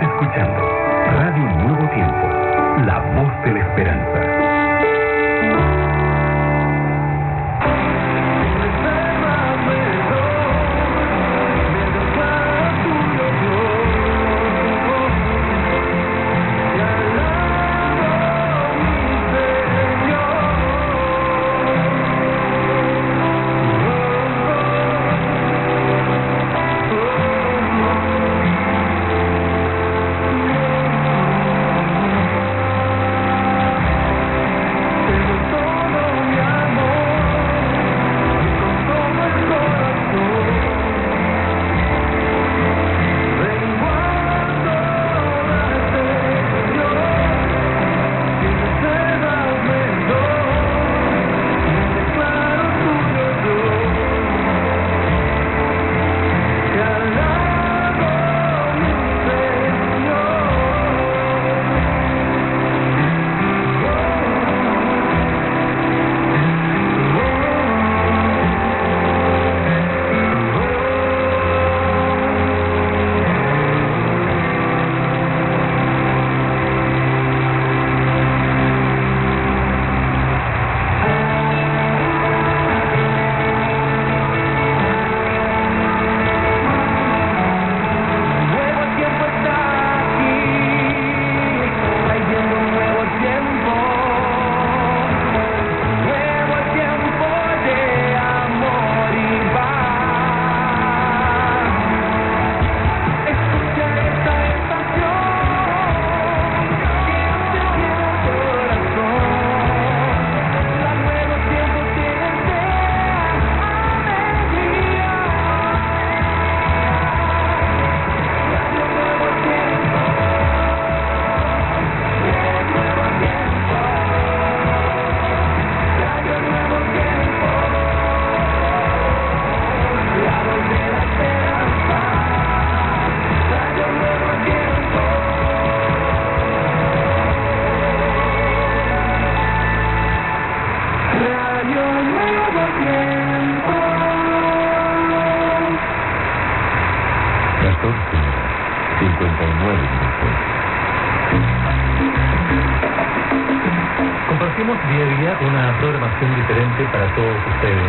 escuchando Radio Nuevo Tiempo, la voz de la esperanza. Compartimos día a día una programación diferente para todos ustedes.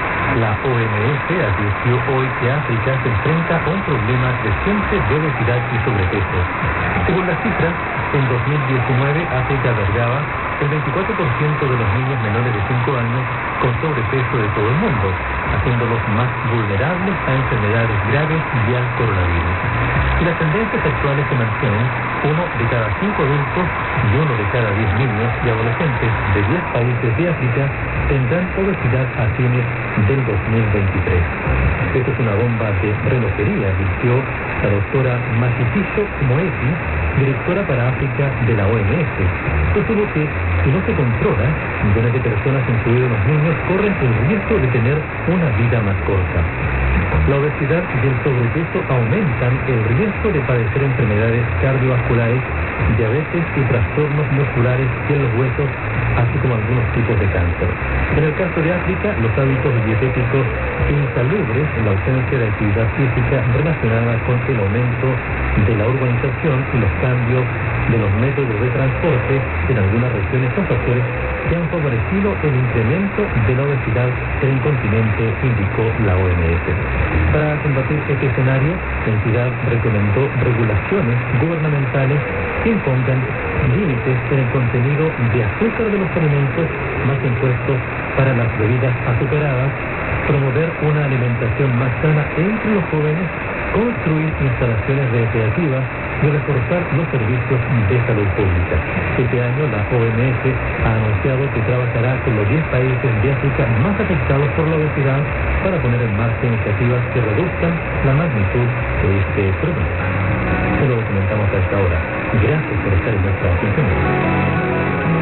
La OMS advirtió hoy que África se enfrenta a un problema creciente de obesidad y sobrepeso. Según las cifras, en 2019 África albergaba el 24% de los niños menores de 5 años con sobrepeso de todo el mundo, haciéndolos más vulnerables a enfermedades graves y al coronavirus. Si las tendencias actuales se mantienen, 1 de cada 5 adultos y 1 de cada 10 niños y adolescentes de 10 países de África tendrán obesidad a fines del 2023. Esto es una bomba de relojería, advirtió la doctora Masisiso Moeti, directora para África de la OMS. Sostuvo que si no se controla, millones de personas, incluidos los niños, corren el riesgo de tener una vida más corta. La obesidad y el sobrepeso aumentan el riesgo de padecer enfermedades cardiovasculares, diabetes y trastornos musculares y en los huesos, así como algunos tipos de cáncer. En el caso de África, los hábitos dietéticos insalubres, la ausencia de actividad física relacionada con el aumento de la urbanización y los cambios de los métodos de transporte en algunas regiones son factores que han favorecido el incremento de la obesidad en el continente, indicó la OMS. Para combatir este escenario, la entidad recomendó regulaciones gubernamentales que impongan límites en el contenido de azúcar de los alimentos, más impuestos para las bebidas azucaradas, promover una alimentación más sana entre los jóvenes, construir instalaciones recreativas y reforzar los servicios de salud pública. Este año la OMS ha anunciado que trabajará con los 10 países de África más afectados por la obesidad para poner en marcha iniciativas que reduzcan la magnitud de este problema. Se lo documentamos a esta hora. Gracias por estar en nuestra sintonía.